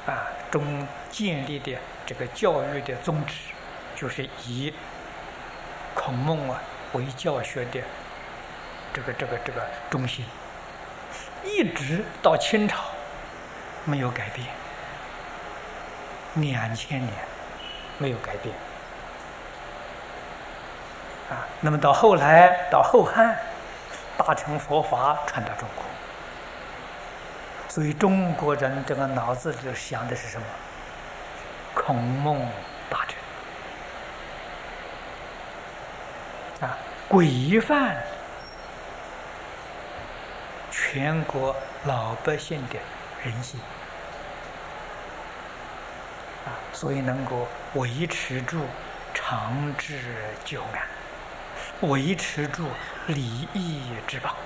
中建立的这个教育的宗旨，就是以孔孟为教学的这个中心，一直到清朝没有改变，2000年没有改变那么到后来到后汉，大乘佛法传到中国，所以中国人这个脑子里想的是什么？孔孟大乘规范全国老百姓的人性所以能够维持住长治久安，维持住礼义之邦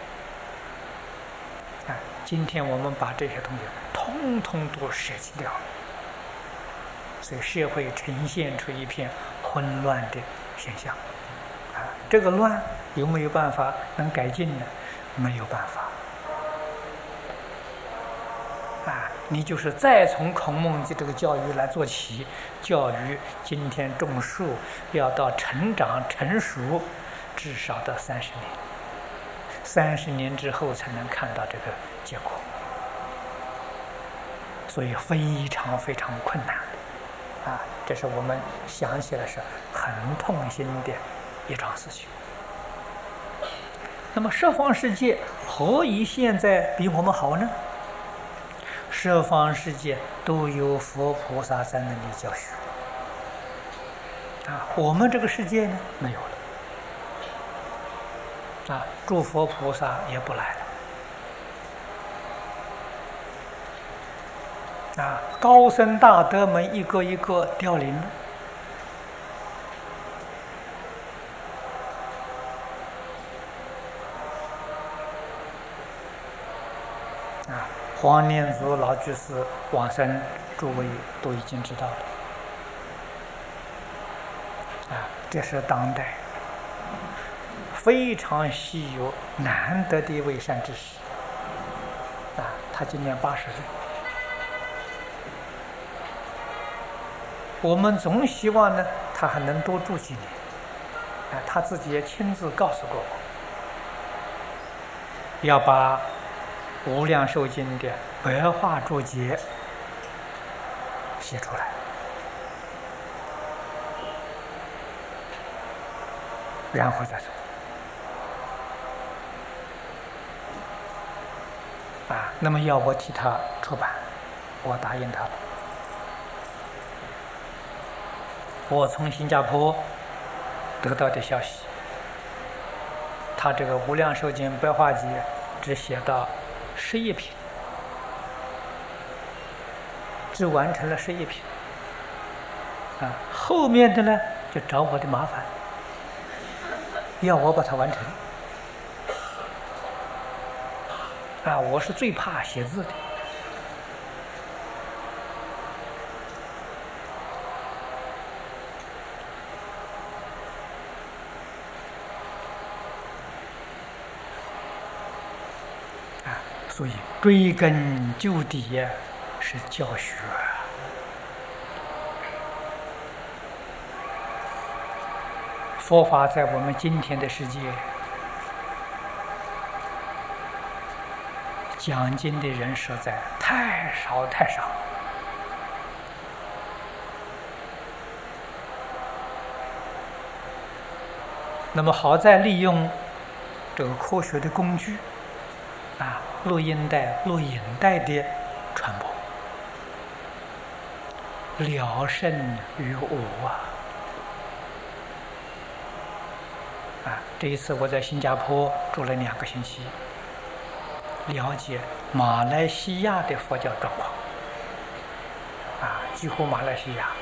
今天我们把这些东西通通都舍弃掉，所以社会呈现出一片混乱的现象这个乱有没有办法能改进呢？没有办法你就是再从孔孟这个教育来做起，教育今天种树要到成长成熟，至少到30年之后才能看到这个结果，所以非常非常困难这是我们想起来是很痛心的一桩事情。那么十方世界何以现在比我们好呢？十方世界都有佛菩萨在那里教学我们这个世界呢没有了诸佛菩萨也不来了高僧大德们一个一个凋零了黄念祖老居士往生，诸位都已经知道了这是当代非常稀有难得的一位善知识他今年80岁。我们总希望呢他还能多住几年他自己也亲自告诉过我，要把无量寿经的白话注解写出来然后再走那么要我替他出版，我答应他了。我从新加坡得到的消息，他这个无量寿经白话集只写到11品，只完成了11品后面的呢就找我的麻烦，要我把它完成我是最怕写字的所以追根究底是教学佛法在我们今天的世界讲经的人实在太少太少那么好在利用这个科学的工具录音带、录影带的传播，了胜于无这一次我在新加坡住了2个星期，了解马来西亚的佛教状况几乎马来西亚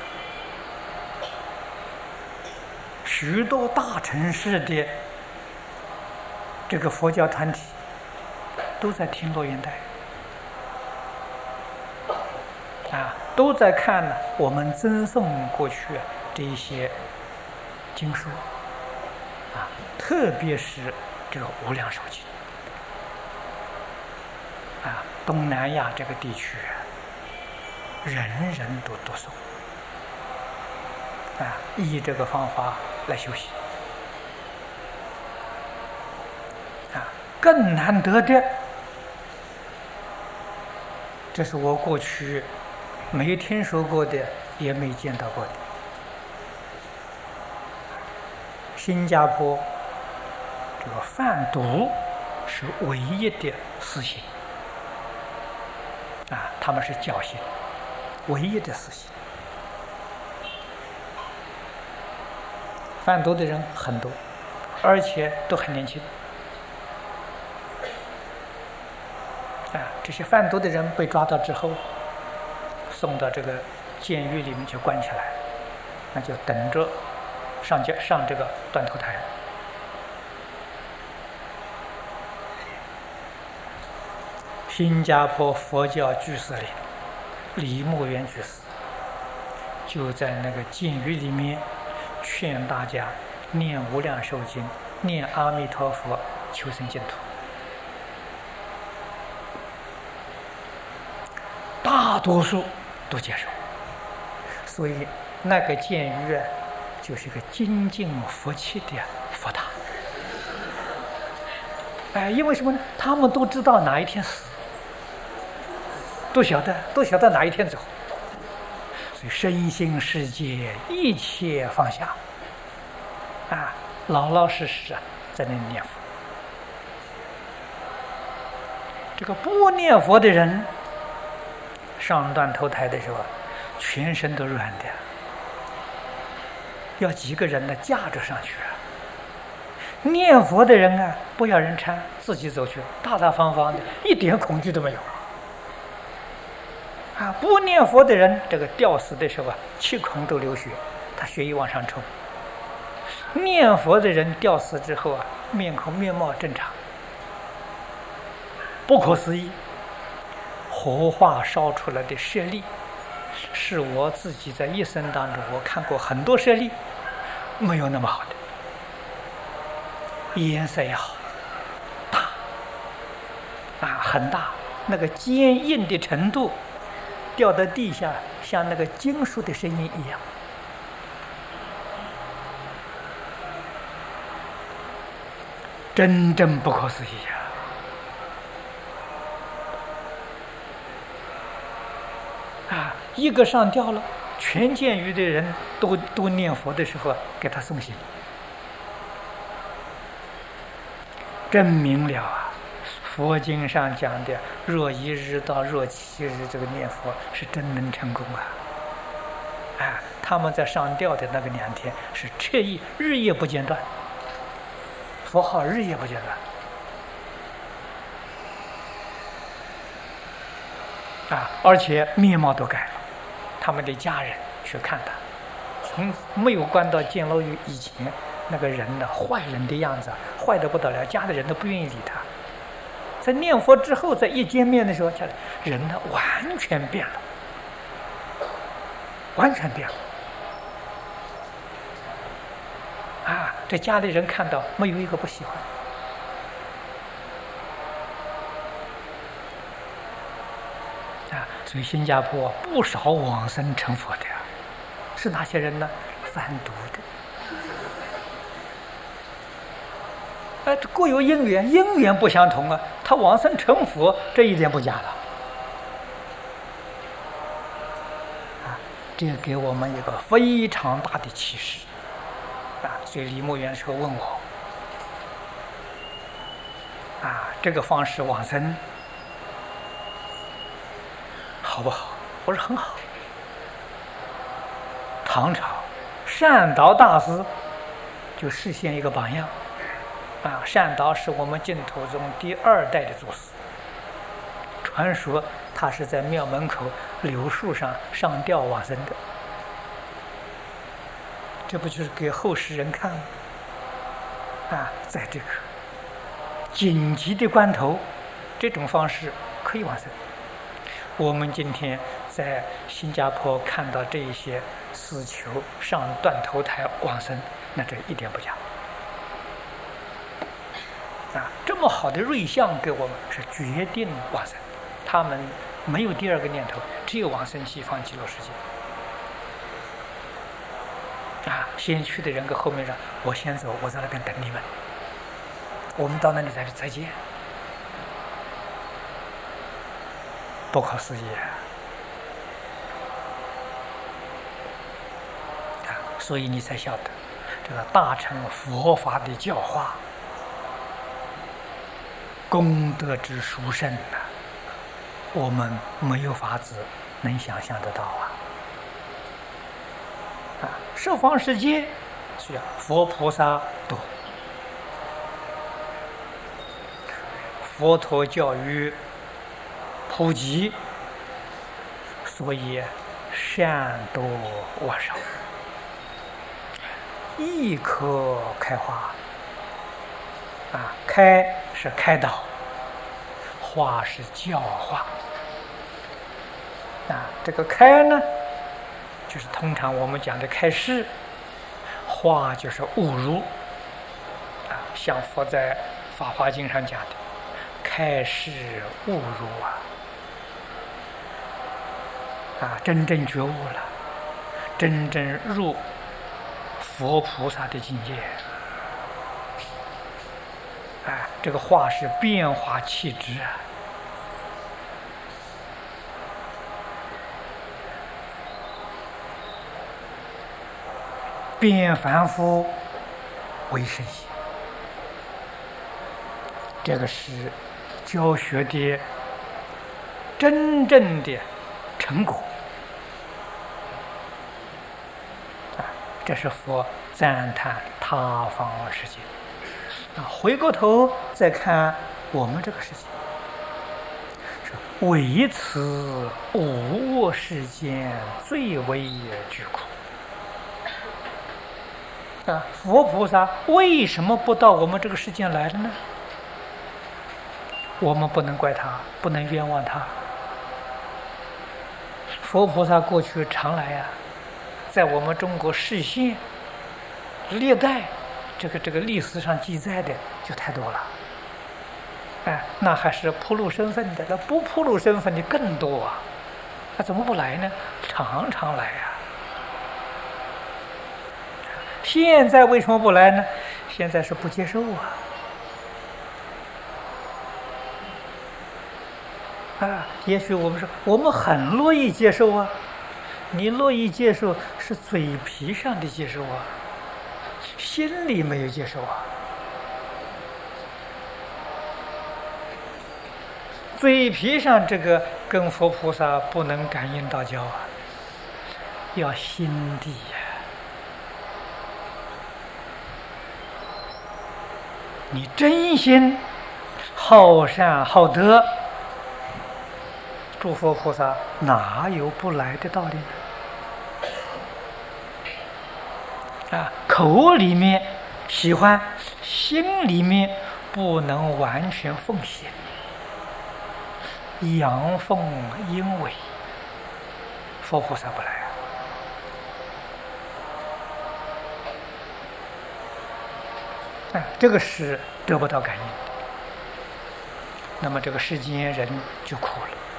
许多大城市的这个佛教团体都在听录音带都在看我们赠送过去这一些经书特别是这个无量寿经东南亚这个地区人人都读诵啊，依这个方法来修习啊。更难得的，这是我过去没听说过的，也没见到过的。新加坡这个贩毒是唯一的死刑啊，他们是绞刑，唯一的死刑。贩毒的人很多，而且都很年轻啊。这些贩毒的人被抓到之后，送到这个监狱里面去关起来，那就等着上这个断头台。新加坡佛教居士里，李牧原居士就在那个监狱里面劝大家念无量寿经，念阿弥陀佛，求生净土。大多数都接受，所以那个监狱就是一个精进佛气的佛塔。因为什么呢？他们都知道哪一天死，都晓得哪一天走，所以身心世界一切放下，老老实实在那里念佛。这个不念佛的人上断头台的时候，全身都软的，要几个人呢架着上去。念佛的人啊，不要人搀，自己走去，大大方方的，一点恐惧都没有。不念佛的人，这个吊死的时候气孔都流血，他血液往上冲。念佛的人吊死之后面貌正常，不可思议。活化烧出来的舍利，是我自己在一生当中我看过很多舍利，没有那么好的，颜色也好，大很大，那个坚硬的程度，掉到地下像那个金属的声音一样。真正不可思议一个上吊了，全监狱的人都念佛的时候给他送行，证明了佛经上讲的若1日到若7日这个念佛是真能成功他们在上吊的那个2天是彻夜日夜不间断，佛号日夜不间断而且面貌都改了，他们的家人去看他，从没有关到监牢狱以前，那个人的坏人的样子，坏得不得了，家的人都不愿意理他。在念佛之后，在一见面的时候，人呢完全变了，完全变了。这家里人看到没有一个不喜欢。所以新加坡不少往生成佛的是哪些人呢？贩毒的。各有因缘，因缘不相同他往生成佛，这一点不假了。这给我们一个非常大的启示所以李牧原说问我这个方式往生好不好？我说很好。唐朝善导大师就示现一个榜样善导是我们净土中第2代的祖师，传说他是在庙门口柳树上上吊往生的，这不就是给后世人看吗？在这个紧急的关头，这种方式可以往生。我们今天在新加坡看到这一些死囚上断头台往生，那这一点不假这么好的瑞相给我们是决定往生，他们没有第二个念头，只有往生西方极乐世界。先去的人跟后面说：“我先走，我在那边等你们。我们到那里再见。”不可思议所以你才晓得这个大乘佛法的教化，功德之殊胜我们没有法子能想象得到十方世界需要佛菩萨多，佛陀教育普及，所以善多恶少，亦可开化开是开导，化是教化这个开呢，就是通常我们讲的开示，化就是误入像佛在《法华经》上讲的，开示误入真正觉悟了，真正入佛菩萨的境界这个化是变化气质变凡夫为圣贤，这个是教学的真正的成果这是佛赞叹他方世界回过头再看我们这个世界，唯此无我世间最为具苦佛菩萨为什么不到我们这个世间来了呢？我们不能怪他，不能冤枉他。佛菩萨过去常来在我们中国示现历代这个历史上记载的就太多了那还是铺路身份的，那不铺路身份的更多他怎么不来呢？常常来现在为什么不来呢？现在是不接受也许我们说我们很乐意接受你乐意接受是嘴皮上的接受心里没有接受嘴皮上这个跟佛菩萨不能感应道交要心地你真心好善好德，诸佛菩萨哪有不来的道理口里面喜欢，心里面不能完全奉献，阳奉阴违，佛菩萨不来这个是得不到感应的，那么这个世间人就苦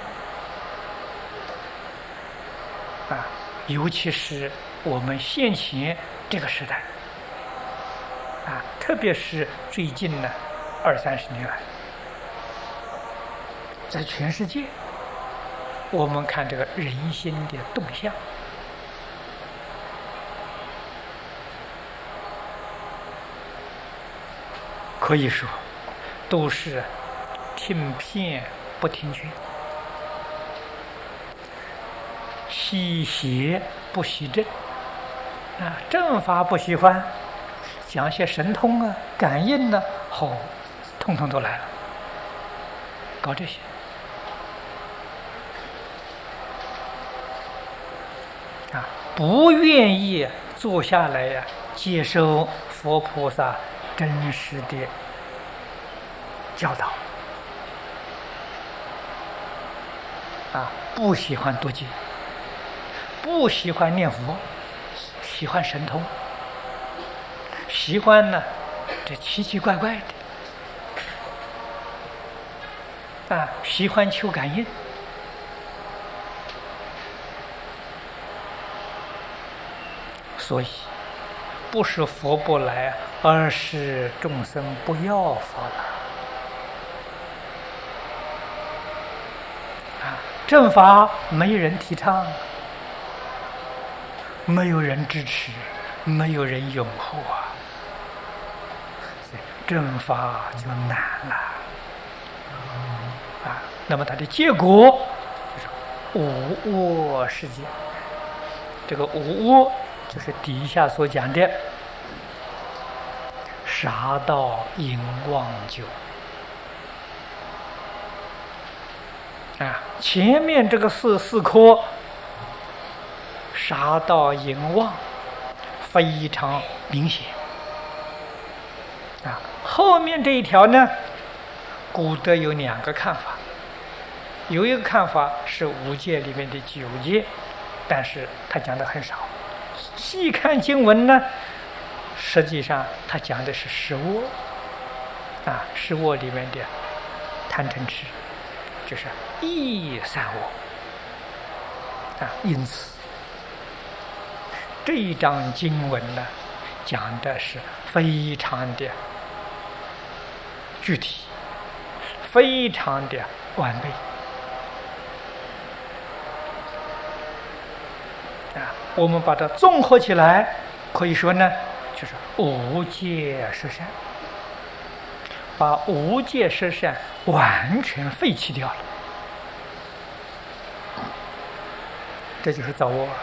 了尤其是我们现前这个时代特别是最近呢20-30年来，在全世界我们看这个人心的动向，可以说都是听骗不听劝，喜邪不喜正正法不喜欢，讲些神通感应统统都来了，搞这些不愿意坐下来接受佛菩萨真实的教导不喜欢读经，不喜欢念佛，喜欢神通，喜欢呢这奇奇怪怪的喜欢求感应所以不是佛不来，而是众生不要佛了。正法没人提倡，没有人支持，没有人拥护啊，正法就难了啊。那么它的结果就是无我世界。这个无我就是底下所讲的杀盗淫妄酒啊。前面这个四科杀盗淫妄非常明显啊。后面这一条呢，古德有两个看法，有一个看法是五戒里面的九戒，但是他讲的很少。细看经文呢，实际上他讲的是十恶啊，十恶里面的贪嗔痴，就是一三恶啊。因此这一章经文呢，讲的是非常的具体，非常的完备啊。我们把它综合起来，可以说呢，就是无戒十善，把无戒十善完全废弃掉了，这就是造恶。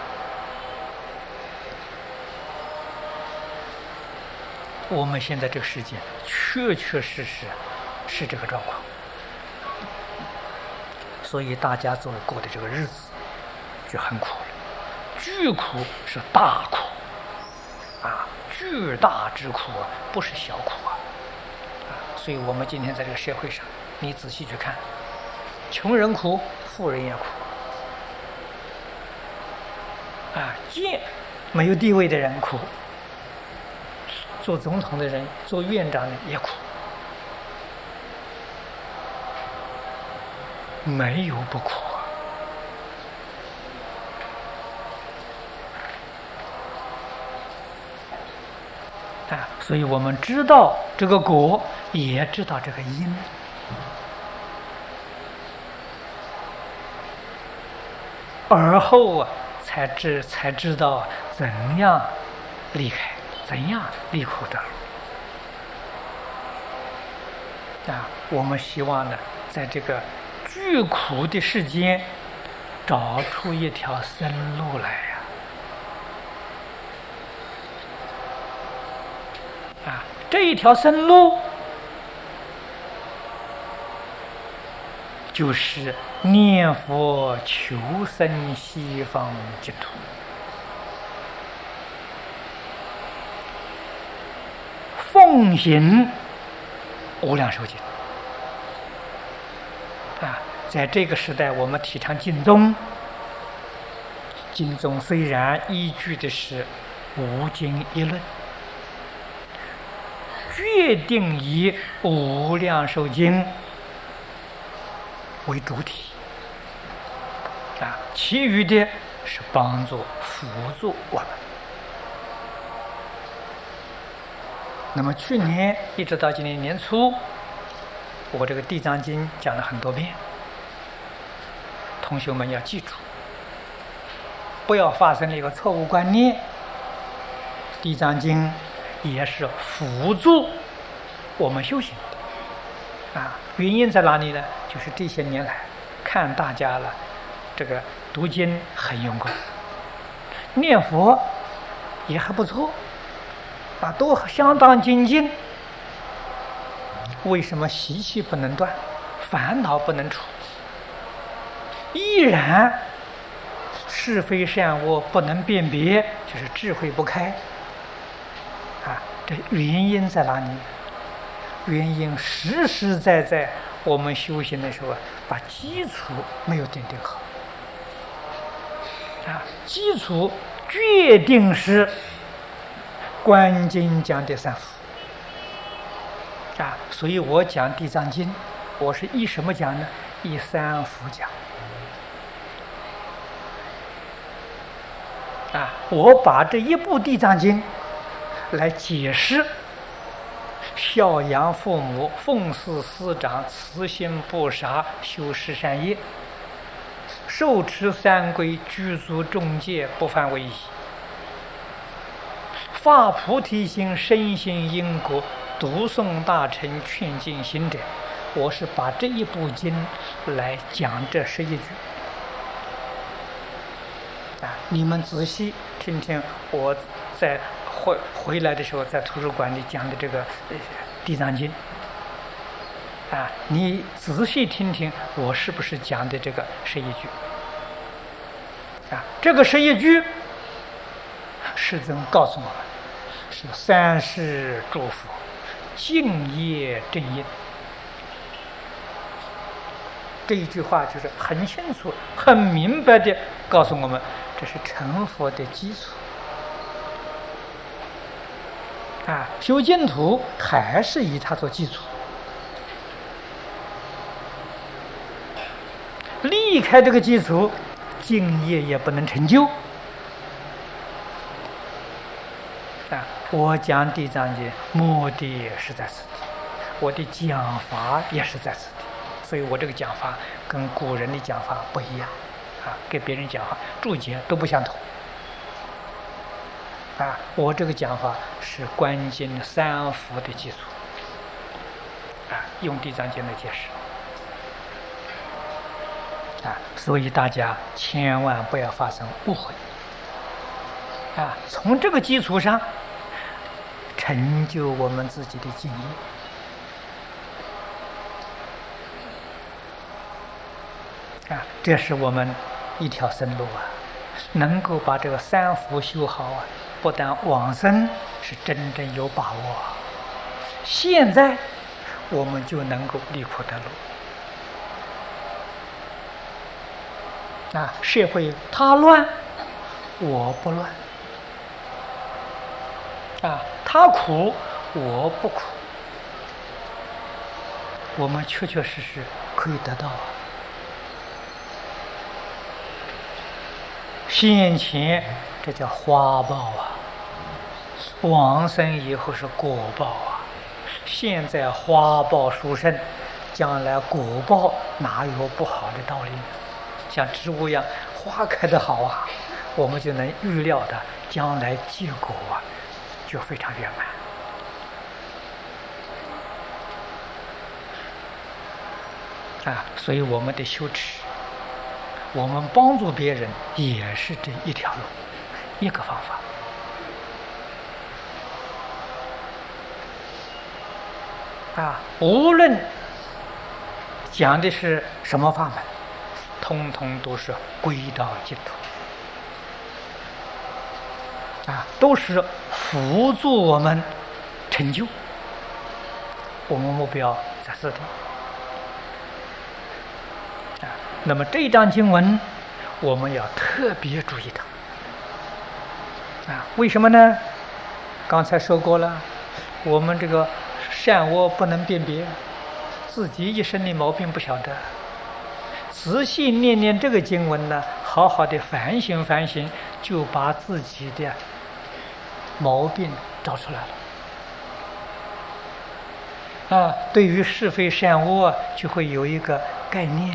我们现在这个世界确确实实是这个状况，所以大家所过的这个日子就很苦了。巨苦是大苦啊，巨大之苦啊，不是小苦啊。所以我们今天在这个社会上，你仔细去看，穷人苦，富人也苦啊。见没有地位的人苦，做总统的人、做院长的也苦，没有不苦啊。所以我们知道这个果，也知道这个因，而后啊，才知道怎样离开，怎样离苦的啊。我们希望呢，在这个巨苦的世间，找出一条生路来呀！啊，这一条生路就是念佛求生西方净土。奉行无量寿经啊。在这个时代，我们提倡经宗，经宗虽然依据的是无经一论，决定以无量寿经为主体啊，其余的是帮助辅助我们。那么去年一直到今年年初，我这个《地藏经》讲了很多遍，同学们要记住，不要发生了一个错误观念。《地藏经》也是辅助我们修行的啊。原因在哪里呢？就是这些年来看大家了，这个读经很用功，念佛也还不错啊，都相当精进。为什么习气不能断，烦恼不能除，依然是非善恶不能辨别，就是智慧不开啊？这原因在哪里？原因实实在在我们修行的时候把基础没有奠定好啊。基础决定是观经讲的三福啊，所以我讲地藏经，我是依什么讲呢？依三福讲我把这一部《地藏经》来解释孝养父母、奉事师长、慈心不杀、修十善业、受持三规、具足众戒、不犯违仪、发菩提心、深信因果、读诵大乘、劝进行者，我是把这一部经来讲这11句。你们仔细听听我在回来的时候在图书馆里讲的这个《地藏经》你仔细听听我是不是讲的这个11句这个11句世尊告诉我们是三世诸佛敬业正因。这一句话就是很清楚很明白的告诉我们，这是成佛的基础修净土还是以它做基础，离开这个基础敬业也不能成就我讲地藏经目的是在此地，我的讲法也是在此地，所以我这个讲法跟古人的讲法不一样跟别人讲法注解都不相同我这个讲法是观经三福的基础用地藏经来解释所以大家千万不要发生误会从这个基础上成就我们自己的敬业这是我们一条生路能够把这个三福修好不但往生是真正有把握现在我们就能够离苦得乐社会他乱我不乱他苦我不苦，我们确确实实可以得到现前这叫花报往生以后是果报现在花报殊胜，将来果报哪有不好的道理呢？像植物一样花开得好我们就能预料的将来结果就非常圆满所以我们的修持，我们帮助别人也是这一条路，一个方法无论讲的是什么法门，通通都是归到净土都是辅助我们成就，我们目标在此地那么这一章经文我们要特别注意它为什么呢？刚才说过了，我们这个善恶不能辨别，自己一身的毛病不晓得，仔细念念这个经文呢，好好的反省反省，就把自己的毛病找出来了对于是非善恶就会有一个概念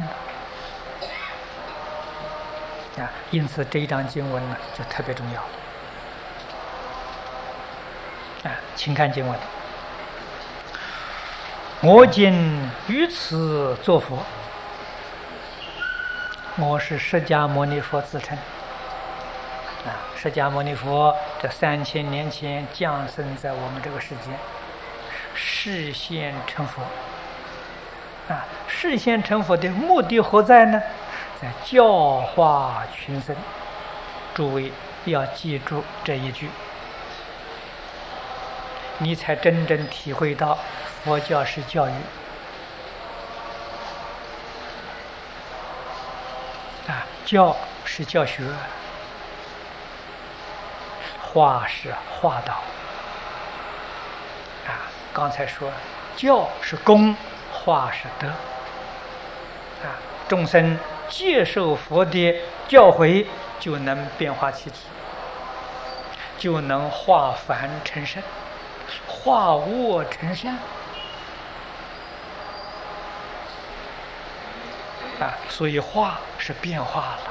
因此这一章经文呢就特别重要请看经文：我今于此作佛，我是释迦牟尼佛自称释迦牟尼佛这3000年前降生在我们这个世间，示现成佛示现成佛的目的何在呢？在教化群生。诸位要记住这一句，你才真正体会到佛教是教育教是教学，化是化导刚才说教是功，化是德众生接受佛的教诲就能变化其体就能化凡成圣，化恶成善。所以化是变化了，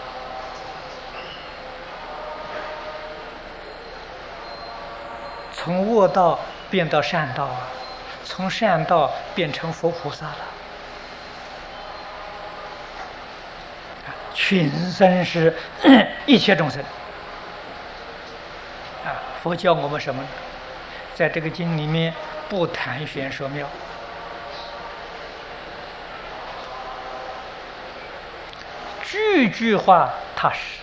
从恶道变到善道啊，从善道变成佛菩萨了。群生是一切众生佛教我们什么呢？在这个经里面不谈玄说妙，句句话踏实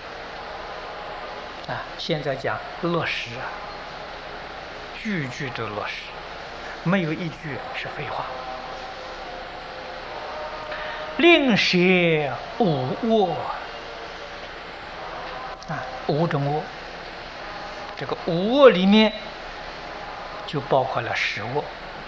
现在讲落实句句都落实，没有一句是废话。令舍无恶五种恶，这个无恶里面就包括了十恶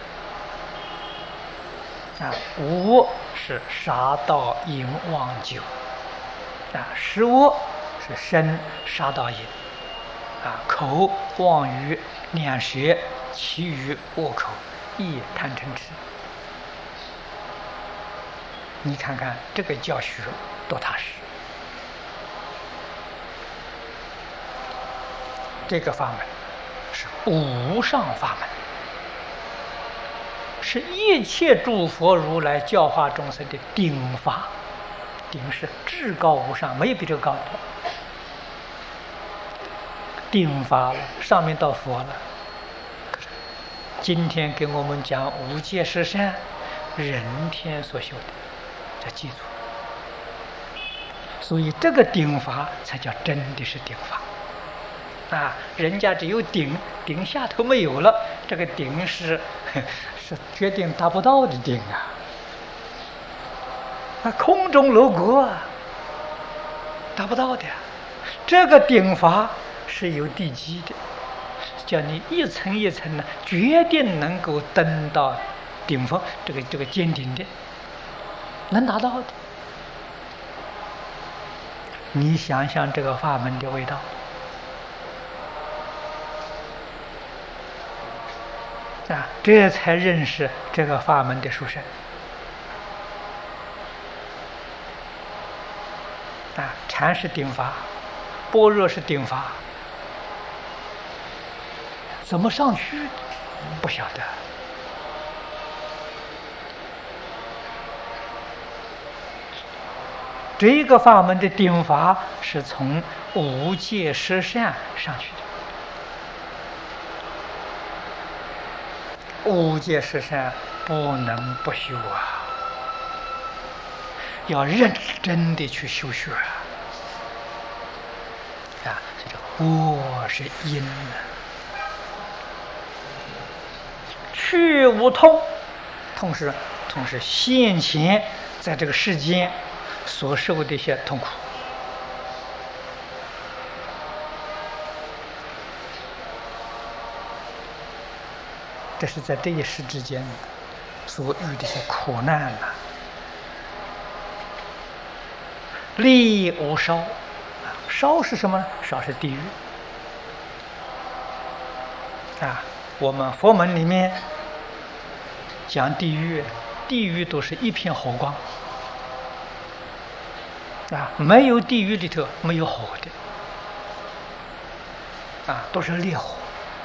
无恶是杀盗淫妄酒十恶是身杀盗淫口妄语两舌其余恶口意贪嗔痴。你看看这个教学多踏实，这个法门是无上法门，是一切诸佛如来教化众生的顶法，顶是至高无上，没有比这个高的顶法了，上面到佛了。今天给我们讲无戒十善，人天所修的，要记住。所以这个顶法才叫真的是顶法人家只有顶下头没有了，这个顶是决定达不到的顶空中楼阁达不到的这个顶法是有地基的，叫你一层一层的，决定能够登到顶峰，这个尖顶的，能达到的。你想想这个法门的味道这才认识这个法门的殊胜禅是顶法，般若是顶法，怎么上去不晓得。这个法门的顶法是从无戒十善上去的，无戒十善不能不修要认真的去修学这个恶是因去无痛，痛是现前在这个世间所受的一些痛苦这是在这一世之间所遇的一些苦难力无烧，烧是什么呢？烧是地狱我们佛门里面讲地狱，地狱都是一片火光没有地狱里头没有火的都是烈火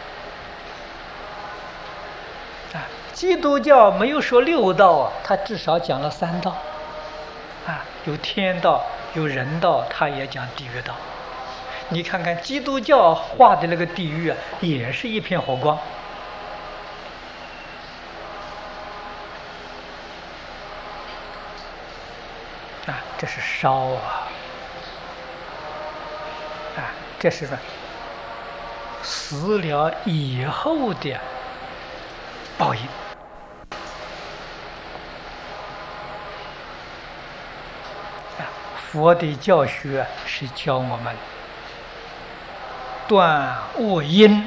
基督教没有说六道他至少讲了三道有天道有人道，他也讲地狱道。你看看基督教画的那个地狱也是一片火光这是烧这是死了以后的报应佛的教学是教我们断恶因，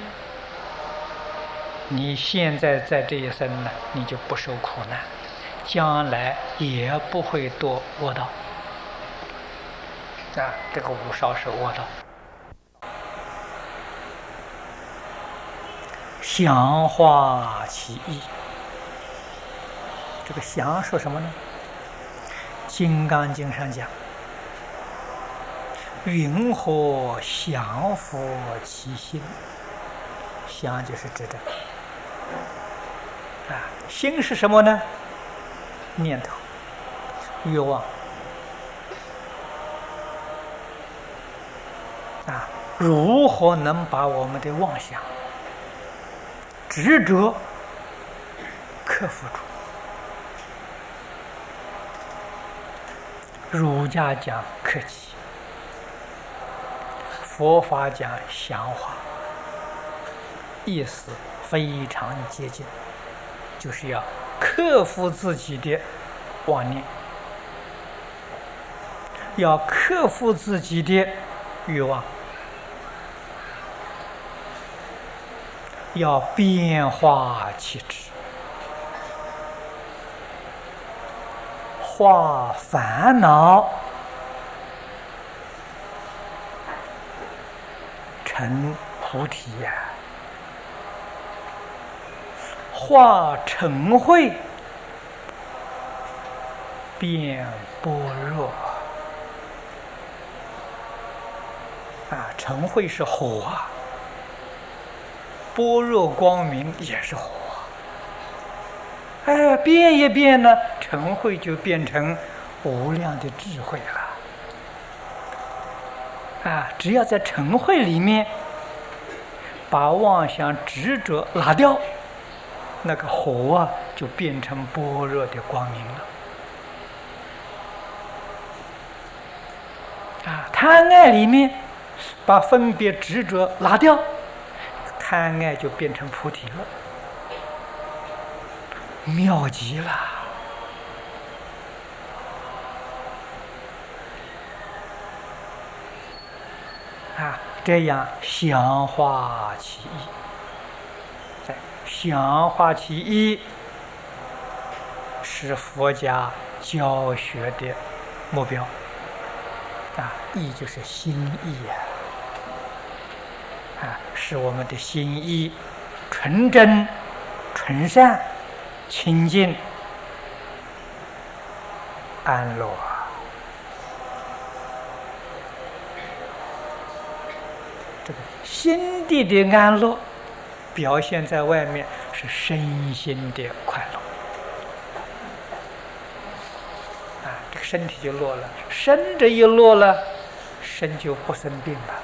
你现在在这一生呢，你就不受苦难，将来也不会堕恶道这个无烧是恶道详化其意。这个详说什么呢？《金刚经》上讲，云何降伏其心？降就是指的心是什么呢？念头、欲望如何能把我们的妄想、执着克服住？儒家讲克己，佛法讲降化，意思非常接近，就是要克服自己的妄念，要克服自己的欲望，要变化其志，化烦恼成菩提呀，化嗔恚变般若嗔恚是火般若光明也是火变一变呢，嗔恚就变成无量的智慧了只要在嗔恚里面把妄想执着拿掉，那个火就变成般若的光明了贪爱里面把分别执着拿掉，贪爱就变成菩提了，妙极了这样详化其意，详化其意是佛家教学的目标意就是心意使我们的心意纯真、纯善、清净、安乐这个心地的安乐表现在外面是身心的快乐这个身体就落了，身这一落了，身就不生病了，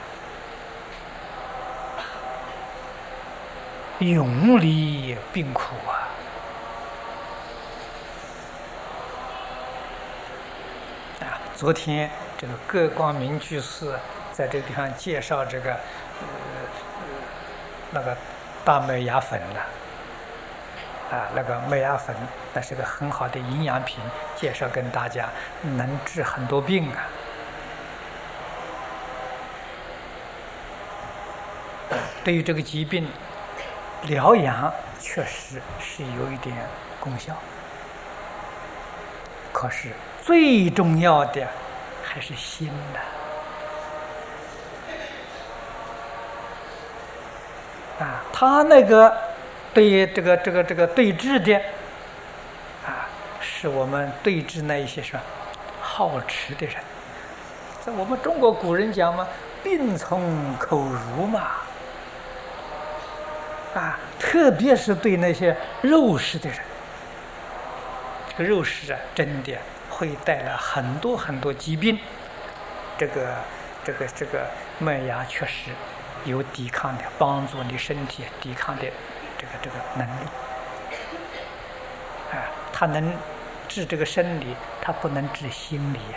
永离病苦昨天这个各光明居士在这个地方介绍这个那个大麦芽粉那个麦芽粉那是个很好的营养品，介绍跟大家能治很多病对于这个疾病疗养确实是有一点功效，可是最重要的还是心他那个对这个对治的是我们对治那一些是好吃的人，在我们中国古人讲嘛，病从口入嘛特别是对那些肉食的人，这个肉食真的会带来很多很多疾病。这个麦芽确实有抵抗的，帮助你身体抵抗的这个能力它能治这个生理，它不能治心理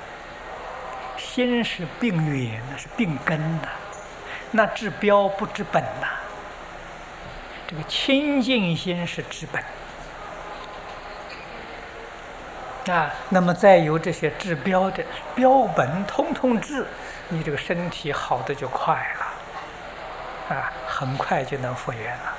心是病源，那是病根那治标不治本这个清净心是治本那么再有这些治标的标本通通治，你这个身体好的就快了很快就能复原了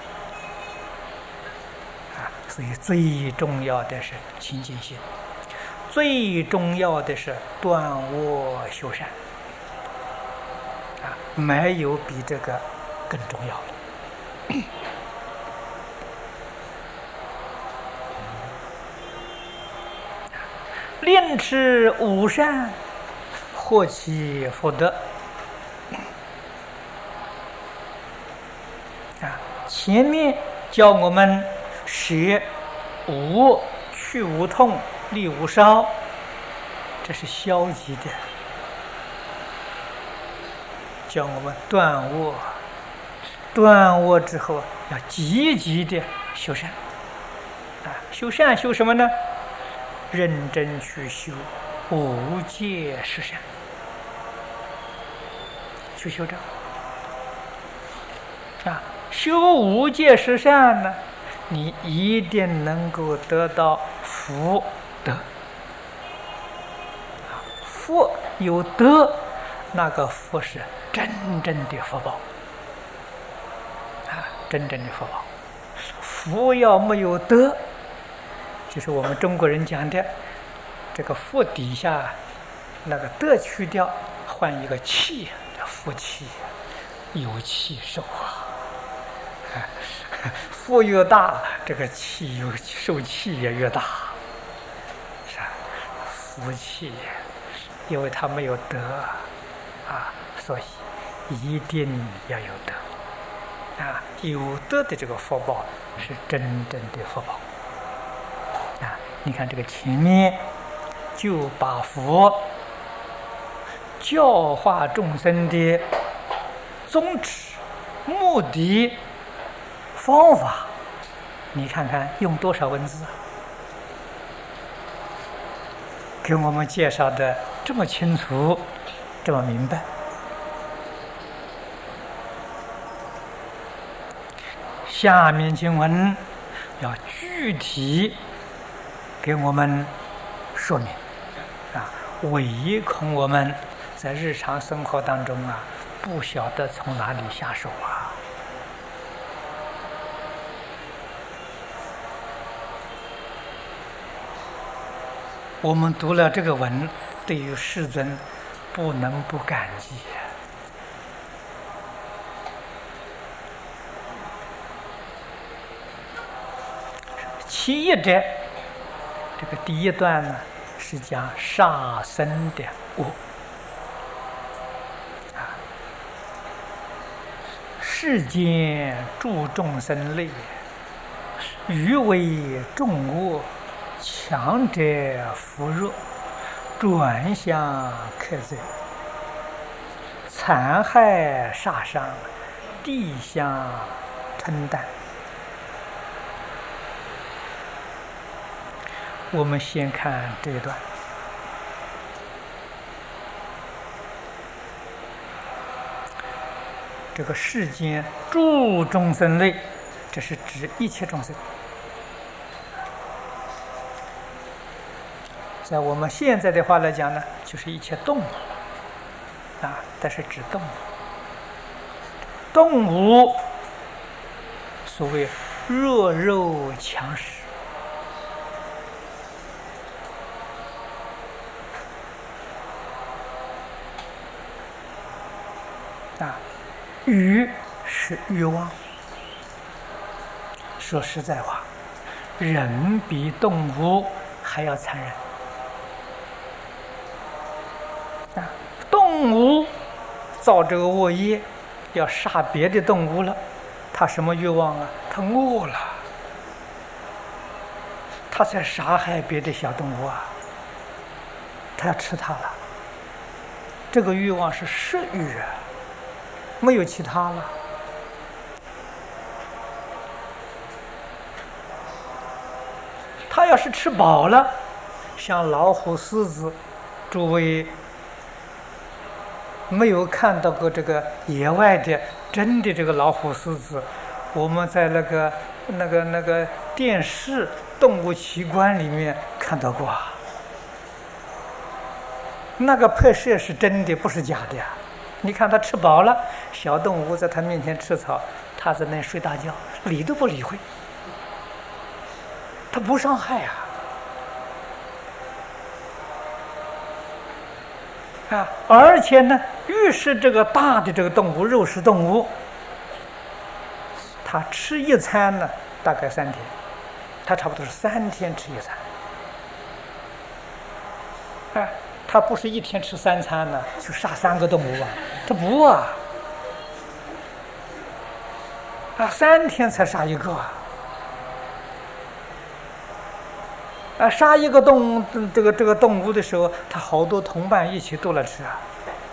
所以最重要的是清净心，最重要的是断恶修善没有比这个更重要了令持五善，获其福德。前面教我们舍无、去无痛、利无烧，这是消极的；教我们断恶，断恶之后要积极的修善。修善修什么呢？认真去修无戒十善，去修这修无戒十善呢，你一定能够得到福德。福有德，那个福是真正的福报真正的福报。福要没有德，就是我们中国人讲的这个福底下那个德去掉，换一个气，福气，有气受福越大，这个气受气也越大，是吧？福气，因为他没有德所以一定要有德有德的这个福报是真正的福报你看这个前面就把佛教化众生的宗旨、目的、方法，你看看用多少文字给我们介绍的这么清楚，这么明白。下面经文要具体给我们说明唯恐我们在日常生活当中不晓得从哪里下手我们读了这个文，对于世尊不能不感激。其一者，这个第一段呢是讲杀生的恶世间诸众生类，余为众恶，强者扶弱，转向克罪，残害杀伤，地相称啖。我们先看这一段。这个世间诸众生类，这是指一切众生。在我们现在的话来讲呢，就是一切动物但是指动物。动物所谓弱肉强食。欲是欲望。说实在话，人比动物还要残忍动物造这个恶业，要杀别的动物了，他什么欲望他饿了，他才杀害别的小动物他要吃它了。这个欲望是食欲没有其他了。他要是吃饱了，像老虎、狮子，诸位没有看到过这个野外的真的这个老虎、狮子，我们在那个电视动物奇观里面看到过那个拍摄是真的，不是假的你看他吃饱了，小动物在他面前吃草，他在那睡大觉，理都不理会，他不伤害而且呢，越是这个大的这个动物，肉食动物，他吃一餐呢，大概3天，他差不多是3天吃一餐哎，他不是一天吃3餐呢，去杀3个动物啊？他不啊，3天才杀一个啊！杀一个这个动物的时候，他好多同伴一起都来吃啊。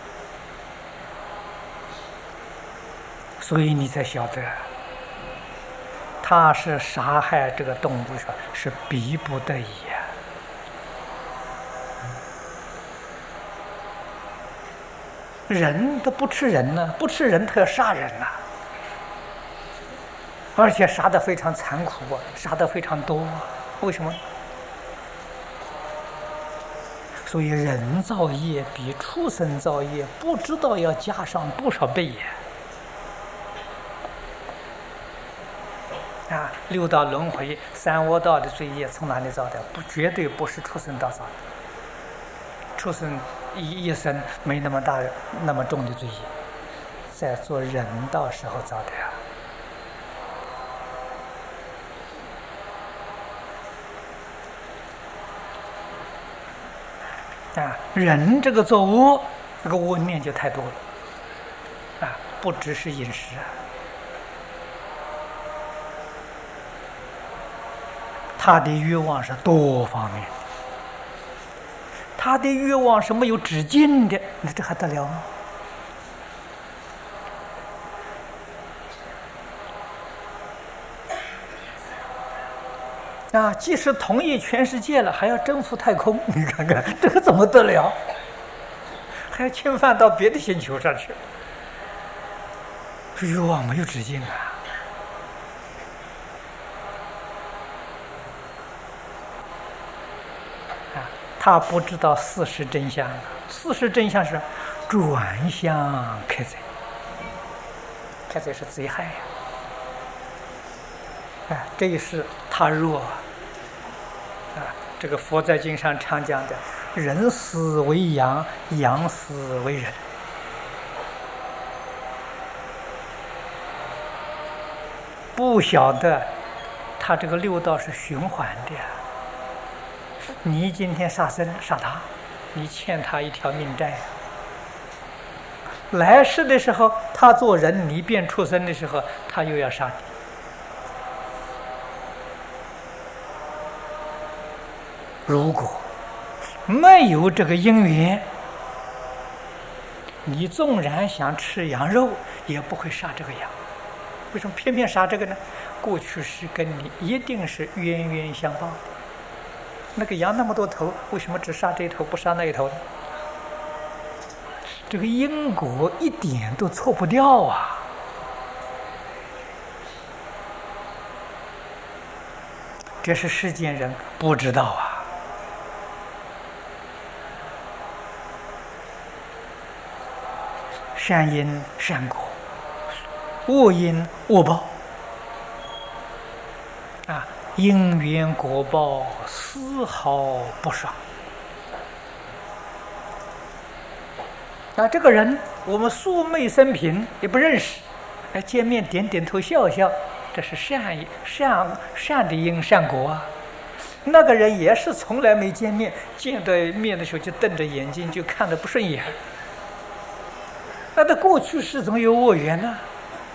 所以你才晓得，他是杀害这个动物是逼不得已啊。人都不吃人呢，不吃人他要杀人呐，而且杀得非常残酷啊，杀得非常多啊。为什么？所以人造业比畜生造业不知道要加上多少倍呀！六道轮回、三恶道的罪业从哪里造的？绝对不是畜生道造的。畜生一生没那么大、那么重的罪业，在做人道时候造的人这个作恶，这个恶念就太多了不只是饮食他的欲望是多方面的，他的欲望是没有止境的，那这还得了吗？即使统一全世界了，还要征服太空，你看看这个怎么得了？还要侵犯到别的星球上去，欲望没有止境他不知道事实真相，事实真相是转向开贼，开贼是贼害这一世他弱这个佛在经上常讲的，人死为羊，羊死为人。不晓得他这个六道是循环的你今天杀生杀他，你欠他一条命债来世的时候他做人，你变畜生的时候，他又要杀你。如果没有这个因缘，你纵然想吃羊肉，也不会杀这个羊。为什么偏偏杀这个呢？过去是跟你一定是冤冤相报的。那个羊那么多头，为什么只杀这一头不杀那一头呢？这个因果一点都错不掉这是世间人不知道善因善果，恶因恶报因缘果报丝毫不爽这个人我们素昧生平也不认识，见面点点头笑笑，这是善的因善果那个人也是从来没见面，见到面的时候就瞪着眼睛，就看得不顺眼。那他过去是怎么有恶缘呢？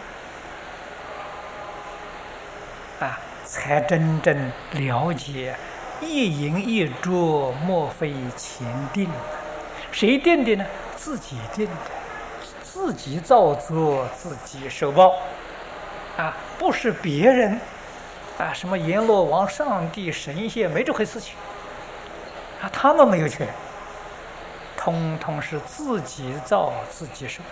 才真正了解一饮一啄莫非前定，谁定的呢？自己定的，自己造作自己受报不是别人什么阎罗王、上帝、神仙，没这回事情他们没有权，通通是自己造自己受。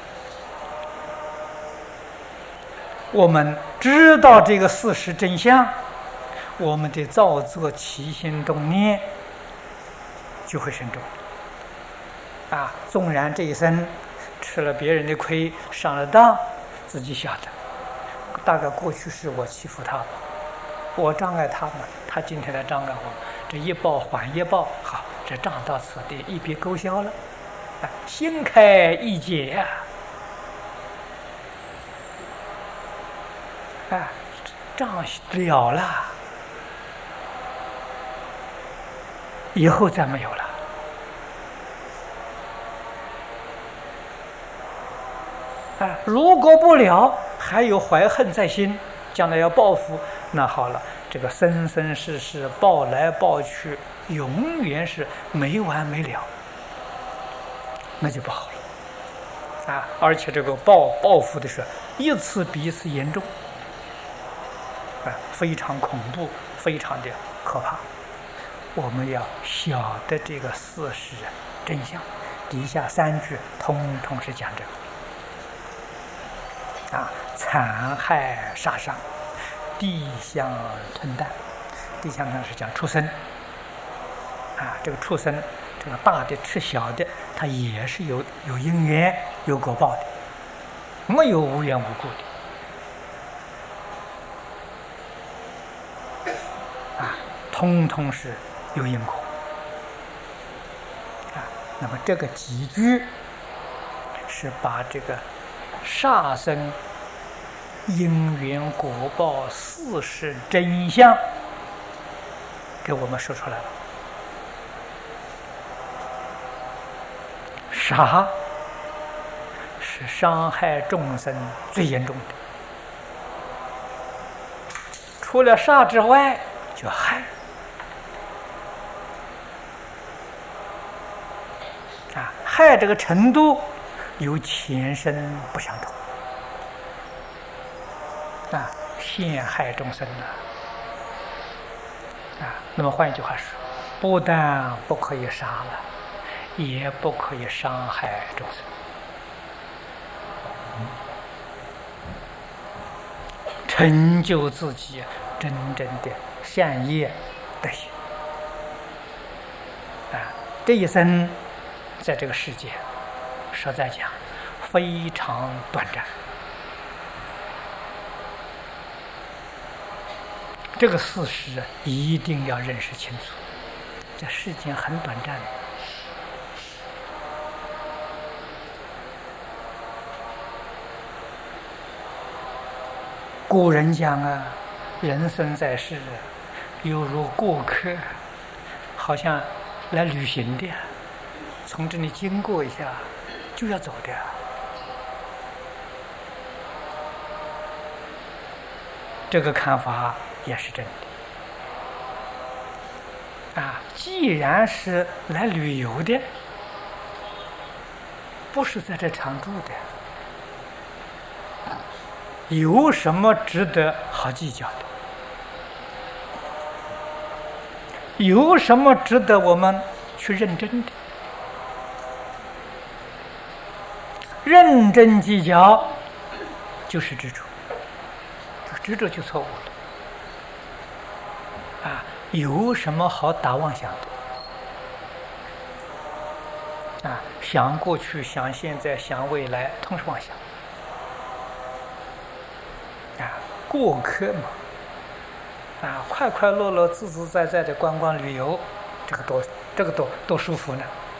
我们知道这个事实真相，我们的造作起心动念就会慎重纵然这一生吃了别人的亏，上了当，自己晓得大概过去是我欺负他，我障碍他们，他今天来障碍我，这一报还一报，好，这账到此地一笔勾销了心开意解账了了，以后再没有了啊，如果不了，还有怀恨在心，将来要报复，那好了，这个生生世世报来报去，永远是没完没了，那就不好了啊！而且这个报复的是一次比一次严重，啊，非常恐怖，非常的可怕。我们要晓得这个事实真相。底下3句通通是讲这个啊，残害杀伤，地相吞啖。地相吞是讲畜生啊，这个畜生，这个大的吃小的，它也是有因缘有果报的，没有无缘无故的啊，通通是有因果啊。那么这个几句是把这个杀生因缘果报事实真相给我们说出来了。杀是伤害众生最严重的，除了杀之外就害啊，害这个程度有前生不相同啊，陷害众生啊。那么换一句话说，不但不可以杀了，也不可以伤害众生。成就自己真正的善业德行啊，这一生在这个世界实在讲非常短暂，这个事实一定要认识清楚，这世间很短暂的。古人讲啊，人生在世犹如过客，好像来旅行的，从这里经过一下就要走的。这个看法也是真的啊！既然是来旅游的，不是在这常住的，有什么值得好计较的？有什么值得我们去认真的？认真计较就是执着，执着就错误了啊！有什么好打妄想的啊？想过去，想现在，想未来，通是妄想啊！过客嘛，啊，快快乐乐、自自在在的观光旅游，这个多舒服呢！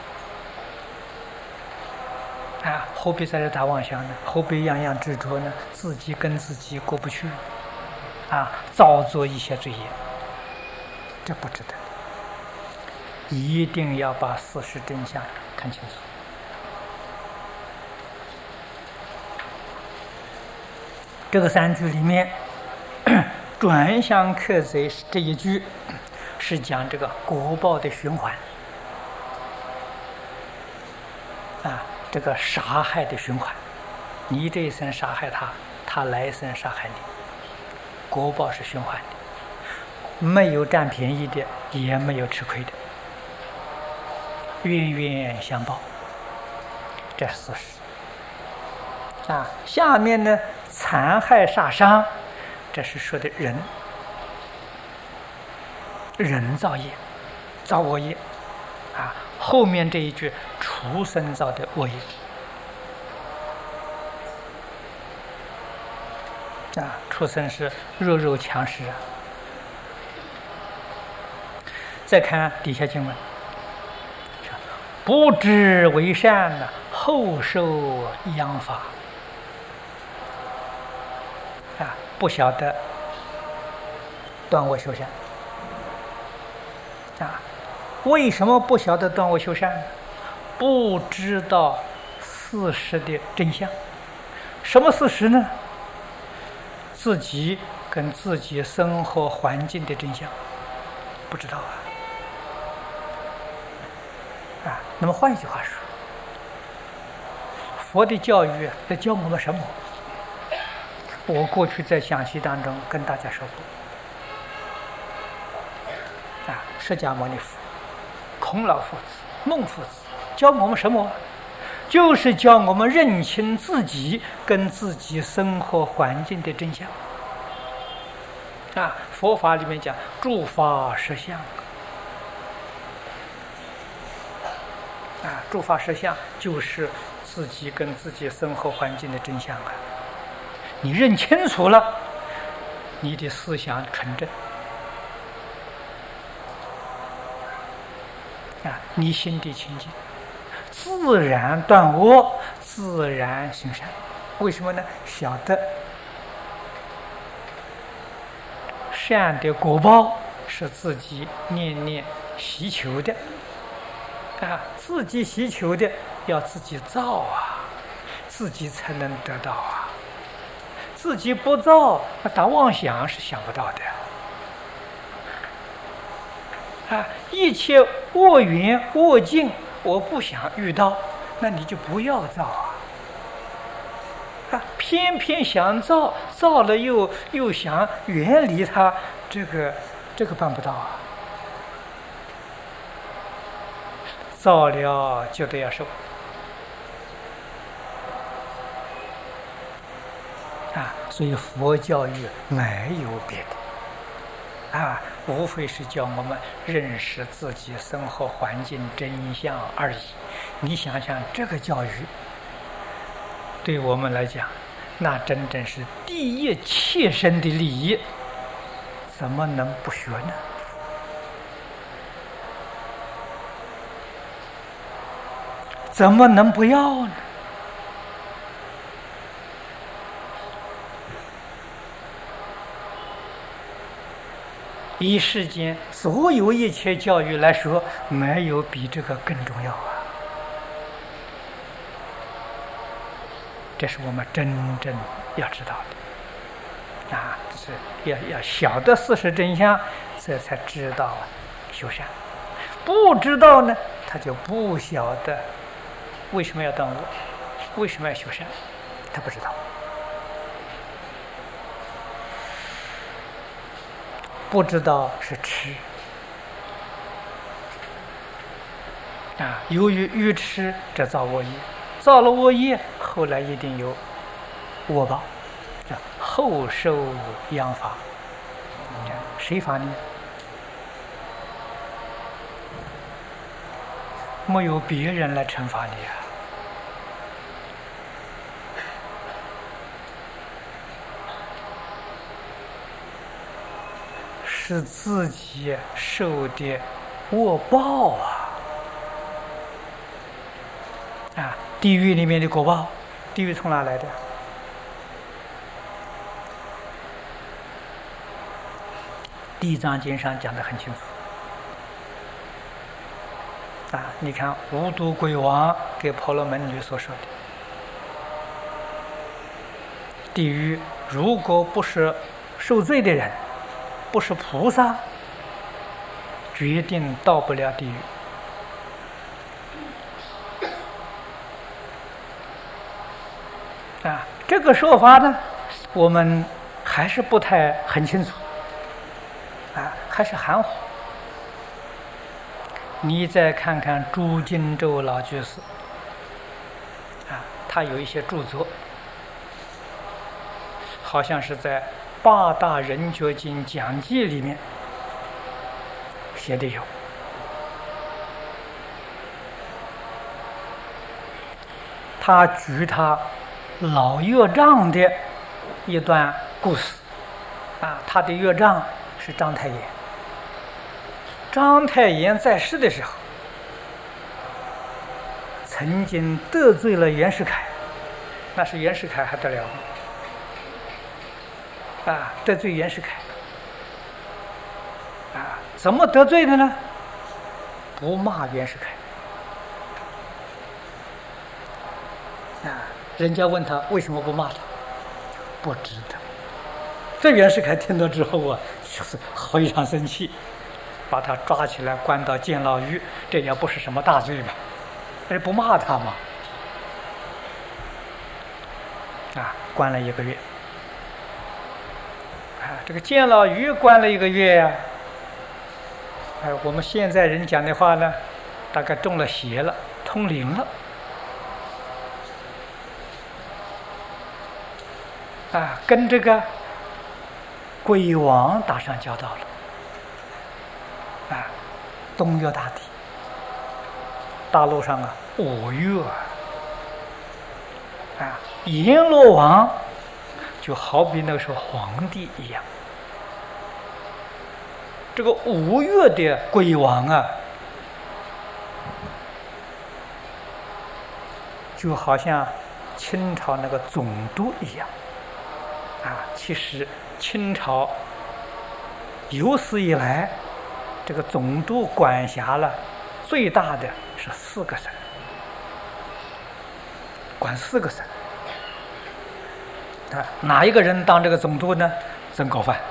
啊，何必在这打妄想呢？何必样样执着呢？自己跟自己过不去，啊，造作一些罪业，这不值得。一定要把事实真相看清楚。这个3句里面，转向克贼这一句是讲这个果报的循环啊，这个杀害的循环。你这一生杀害他，他来生杀害你，果报是循环的，没有占便宜的，也没有吃亏的，冤冤相报，这是事实啊。下面呢，残害杀伤，这是说的人造业，造恶业啊。后面这一句畜生造的恶业啊，畜生是肉强食啊。再看底下经文，不知为善呢，后受殃罚啊，不晓得断恶修善啊。为什么不晓得断恶修善呢？不知道事实的真相， 什么事实呢？自己跟自己生活环境的真相不知道啊！那么换一句话说，佛的教育在教我们什么？我过去在讲习当中跟大家说过啊，释迦牟尼佛、孔老夫子、孟夫子教我们什么？就是教我们认清自己跟自己生活环境的真相啊！佛法里面讲诸法实相啊，诸法实相就是自己跟自己生活环境的真相啊！你认清楚了，你的思想纯正啊，你心地清净，自然断恶，自然行善。为什么呢？晓得善的果报是自己念念希求的啊，自己希求的要自己造啊，自己才能得到啊。自己不造，那打妄想是想不到的啊！一切恶缘恶境，我不想遇到，那你就不要造啊！偏偏想造，造了又想远离它，这个办不到啊！造了就得要受。啊，所以佛教育没有别的，啊，无非是教我们认识自己生活环境真相而已。你想想，这个教育对我们来讲，那真正是第一切身的利益，怎么能不学呢？怎么能不要呢？以世间所有一切教育来说，没有比这个更重要啊！这是我们真正要知道的啊！这是要晓得事实真相，这才知道修善。不知道呢，他就不晓得为什么要断恶，为什么要修善，他不知道。不知道是痴啊，由于愚痴，这造恶业，造了恶业，后来一定有恶报，叫后受殃罚。谁罚你？没有别人来惩罚你啊！是自己受的恶报啊！地狱里面的果报，地狱从哪来的？地藏经上讲得很清楚啊！你看无毒鬼王给婆罗门女所说的，地狱如果不是受罪的人，不是菩萨，决定到不了地狱啊！这个说法呢，我们还是不太很清楚啊，还是含糊。你再看看朱金洲老居士啊，他有一些著作，好像是在八大人觉经讲记里面写的有。他举他老岳丈的一段故事啊，他的岳丈是章太炎。章太炎在世的时候，曾经得罪了袁世凯，那是袁世凯还得了啊！得罪袁世凯啊，怎么得罪的呢？不骂袁世凯啊， 人家问他为什么不骂他，不值得。这袁世凯听到之后啊，就是非常生气，把他抓起来关到监牢狱，这也不是什么大罪嘛，而不骂他嘛，关了1个月。这个监牢狱关了1个月呀，我们现在人讲的话呢，大概中了邪了，通灵了。跟这个鬼王打上交道了。东岳大帝，大陆上5岳阎罗王就好比那个时候皇帝一样。这个5岳的鬼王就好像清朝那个总督一样。其实清朝有史以来，这个总督管辖了最大的是4个省，管4个省。哪一个人当这个总督呢？曾国藩。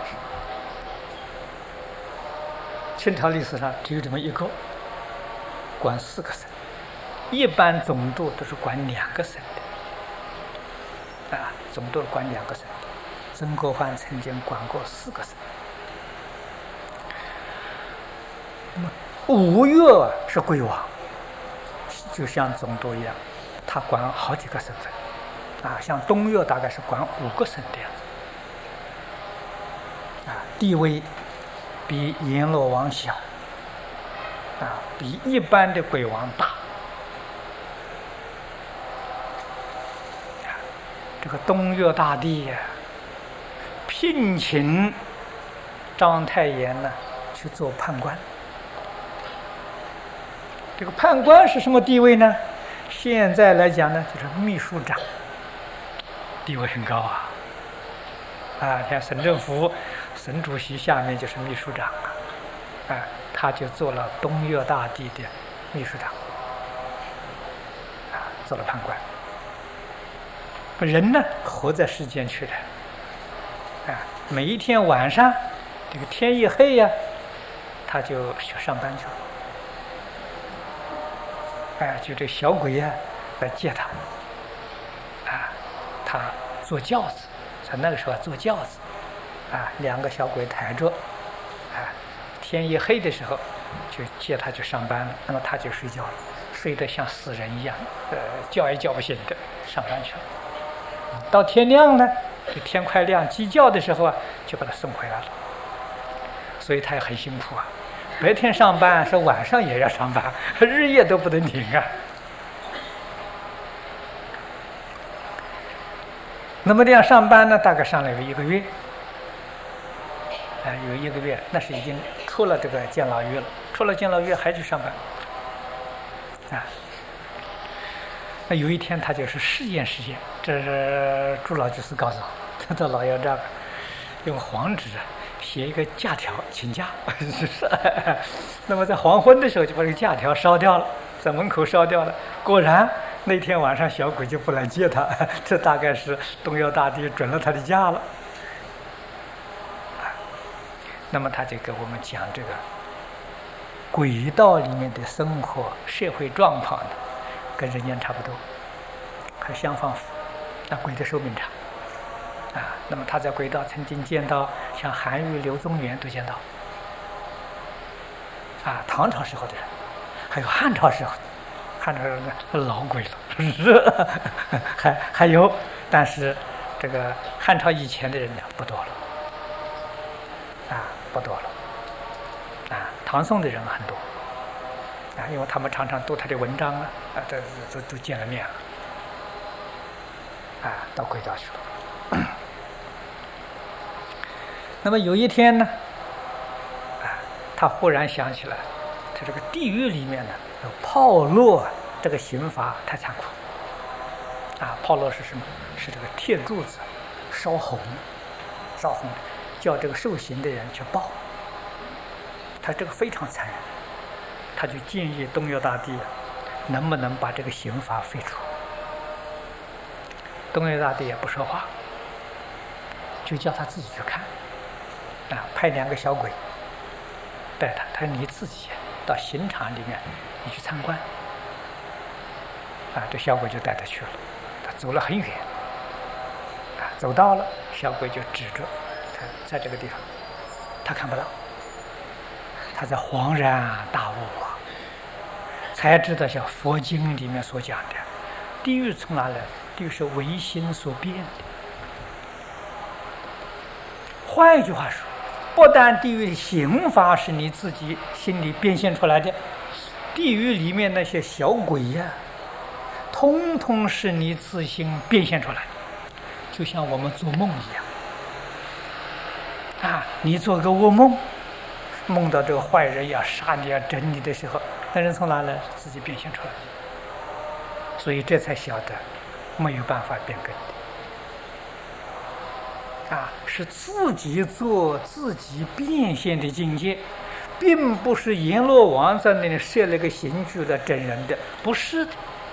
清朝历史上只有这么一个，管4个省。一般总督都是管2个省的。总督管2个省的。曾国藩曾经管过4个省。那么5岳是鬼王，就像总督一样，他管好几个省份。像东岳大概是管5个省的样子。地位比阎罗王小，比一般的鬼王大。这个东岳大帝聘请章太炎去做判官。这个判官是什么地位呢？现在来讲呢，就是秘书长，地位很高像省政府省主席下面就是秘书长他就做了东岳大帝的秘书长做了判官。人呢活在世间去的每一天晚上这个天一黑他就去上班去了。就这小鬼来接他他坐轿子，在那个时候坐轿子2个小鬼抬着天一黑的时候就接他去上班了。那么他就睡觉了，睡得像死人一样叫也叫不醒的上班去了。到天亮呢，天快亮鸡叫的时候就把他送回来了。所以他也很辛苦白天上班是晚上也要上班，日夜都不能停那么这样上班呢，大概上了有1个月有1个月，那是已经出了这个监牢狱了，出了监牢狱还去上班那有一天他就是实验，这是朱老居士告诉我，他到老窑这儿用黄纸写一个假条请假那么在黄昏的时候就把这个假条烧掉了，在门口烧掉了。果然那天晚上小鬼就不来接他，这大概是东岳大帝准了他的假了。那么他就给我们讲这个轨道里面的生活社会状况的，跟人间差不多，还相仿佛。那鬼的寿命长那么他在轨道曾经见到像韩愈、刘宗元都见到唐朝时候的人，还有汉朝时候的，汉朝人老鬼了还有，但是这个汉朝以前的人不多了不多了唐宋的人很多因为他们常常读他的文章都见了面到轨道去了。那么有一天呢他忽然想起来，他这个地狱里面有炮烙这个刑罚太残酷炮烙是什么？是这个铁柱子烧红叫这个受刑的人去报，他这个非常残忍。他就建议东岳大帝能不能把这个刑罚废除东岳大帝也不说话，就叫他自己去看。派2个小鬼带他，他说你自己到刑场里面你去参观。这小鬼就带他去了。他走了很远，走到了，小鬼就指着他，在这个地方，他看不到，他在恍然大悟啊，才知道像佛经里面所讲的，地狱从哪来？地狱是唯心所变的。换一句话说，不但地狱的刑罚是你自己心里变现出来的，地狱里面那些小鬼呀，通通是你自心变现出来的。就像我们做梦一样，你做个噩梦，梦到这个坏人要杀你要整你的时候，那人从哪来？自己变现出来的。所以这才晓得没有办法变更的，是自己做自己变现的境界，并不是阎罗王在那里设了个刑具来整人的，不是的。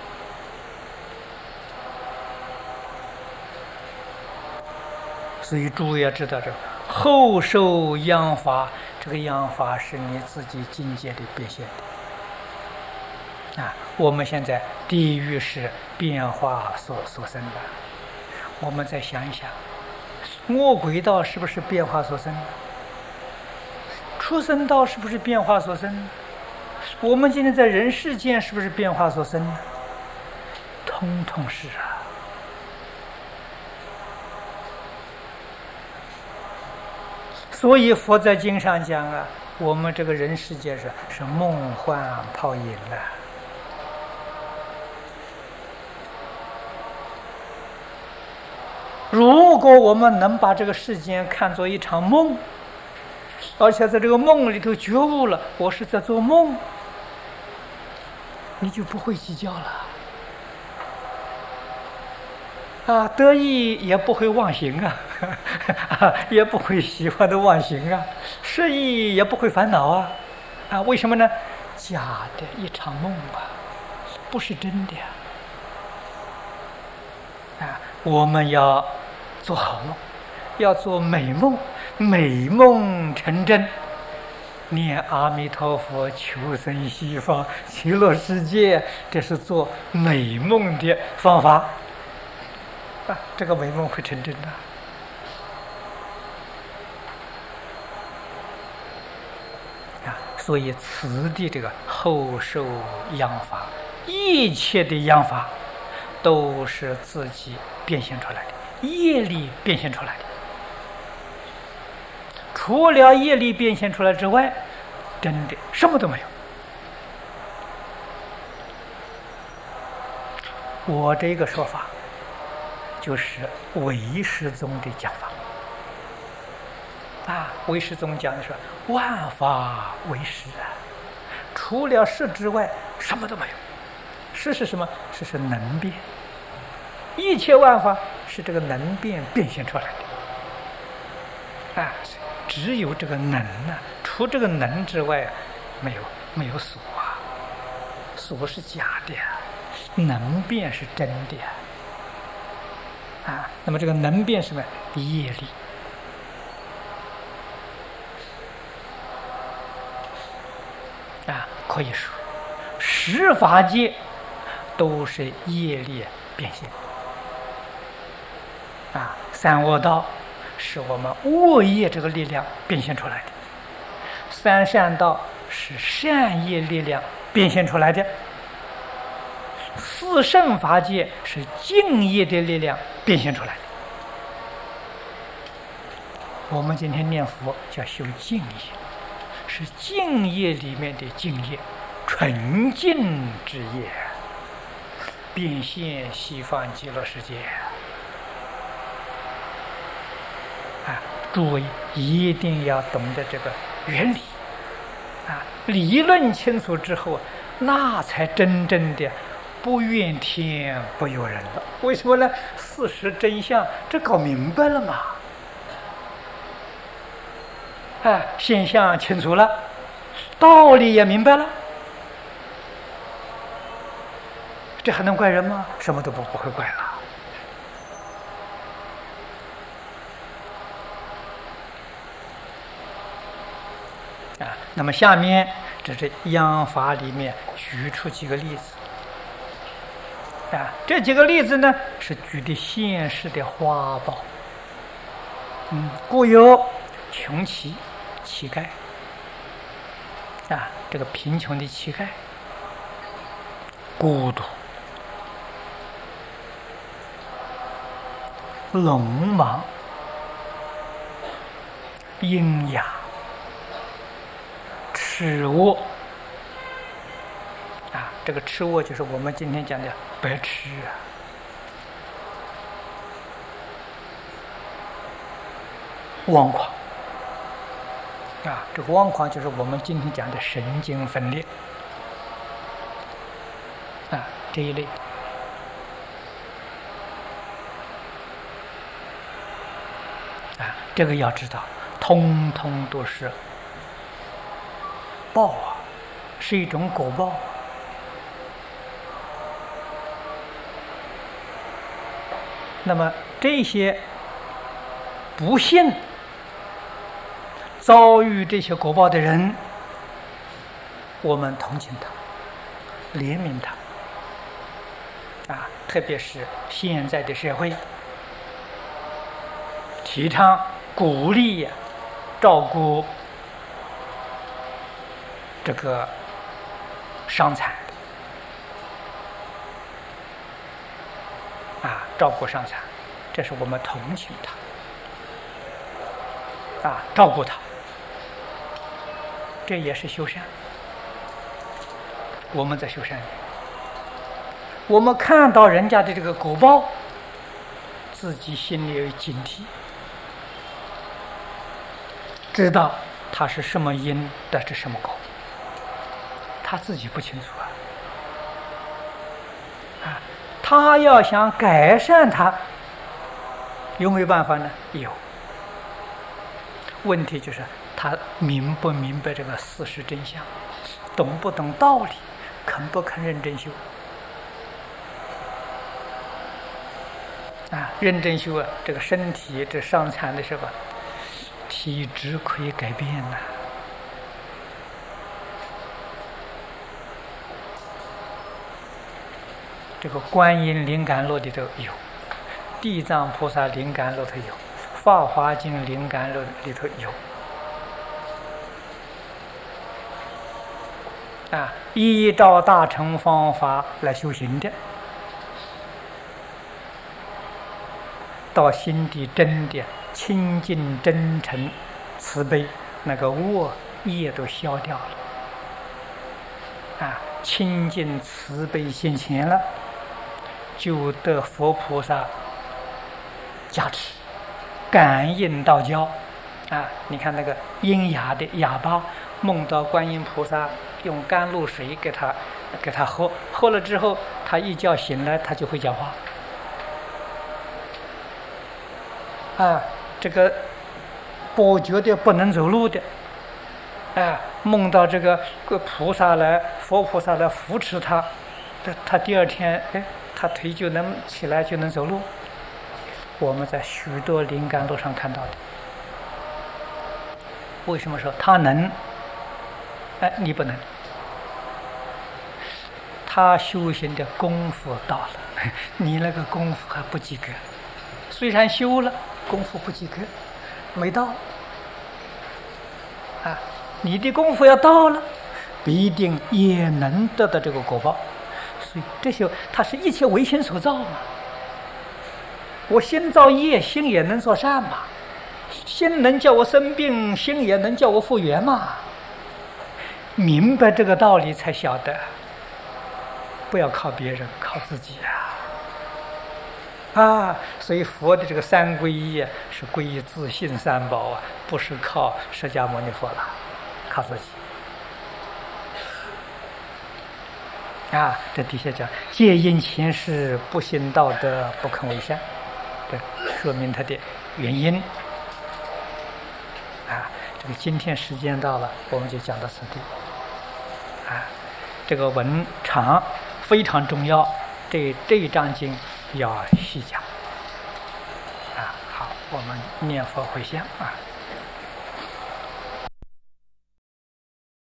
所以诸位要知道，这个后受央法，这个央法是你自己境界的变现的。我们现在地狱是变化所生的，我们再想一想，恶鬼道是不是变化所生的？畜生道是不是变化所生的？我们今天在人世间是不是变化所生的？通通是啊。所以佛在经上讲我们这个人世界是梦幻泡影了。如果我们能把这个世间看作一场梦，而且在这个梦里头觉悟了，我是在做梦，你就不会计较了。得意也不会忘形也不会喜欢的忘形失意也不会烦恼为什么呢？假的一场梦不是真的我们要做好梦，要做美梦，美梦成真，念阿弥陀佛，求生西方极乐世界，这是做美梦的方法这个美梦会成真的所以此地这个后受央法，一切的央法都是自己变现出来的，业力变现出来的。除了业力变现出来之外，真的什么都没有。我这个说法就是唯识宗的讲法唯识宗讲的是万法唯识除了识之外什么都没有。识是什么？识是能变，一切万法是这个能变变现出来的只有这个能除这个能之外没有所所是假的能变是真的那么这个能变什么？业力可以说十法界都是业力变现三恶道是我们恶业这个力量变现出来的，三善道是善业力量变现出来的，四圣法界是净业的力量变现出来的。我们今天念佛叫修净业，是净业里面的净业，纯净之业，变现西方极乐世界诸位一定要懂得这个原理理论清楚之后，那才真正的不怨天不尤人了。为什么呢？事实真相这搞明白了嘛现象清楚了，道理也明白了，这还能怪人吗？什么都不会怪了那么下面这是央法里面举出几个例子啊，这几个例子呢是举的现实的花报。故有穷乞、乞丐啊，这个贫穷的乞丐，孤独、聋盲、聋哑、痴窝啊，这个痴窝就是我们今天讲的白痴啊。妄狂啊，这个妄狂就是我们今天讲的神经分裂啊，这一类啊，这个要知道，通通都是报啊，是一种果报。那么这些不幸遭遇这些果报的人，我们同情他，怜悯他啊！特别是现在的社会，提倡鼓励照顾这个伤残啊，照顾伤残，这是我们同情他啊，照顾他。这也是修善，我们在修善。我们看到人家的这个果报，自己心里有警惕，知道他是什么因得是什么果，他自己不清楚啊。他要想改善他，有没有办法呢？有。问题就是他明不明白这个事实真相，懂不懂道理，肯不肯认真修啊？认真修啊，这个身体这伤残的时候，体质可以改变呐。这个观音灵感录里头有，地藏菩萨灵感录头有，法华经灵感录里头有啊，依照大乘方法来修行的，到心底真的清净真诚慈悲，那个恶业都消掉了啊，清净慈悲现前了，就得佛菩萨加持，感应道交啊！你看那个聋哑的哑巴梦到观音菩萨用甘露水给他喝，喝了之后他一觉醒来他就会讲话啊！这个跛脚的不能走路的啊，梦到这个菩萨来，佛菩萨来扶持他，他第二天他腿就能起来，就能走路。我们在许多灵感路上看到的。为什么说他能？你不能。他修行的功夫到了，你那个功夫还不及格。虽然修了，功夫不及格，没到。啊，你的功夫要到了，必定也能得到这个果报。所以这些它是一切唯心所造嘛。我心造业，心也能做善嘛。心能叫我生病，心也能叫我复原嘛。明白这个道理才晓得，不要靠别人，靠自己啊！所以佛的这个三皈依是皈依自信三宝啊，不是靠释迦牟尼佛了，靠自己。啊，这底下讲戒因前世不信道德，不肯为善，这说明他的原因。啊，这个今天时间到了，我们就讲到此地。啊，这个文长非常重要，这一章经要细讲。啊，好，我们念佛回向啊。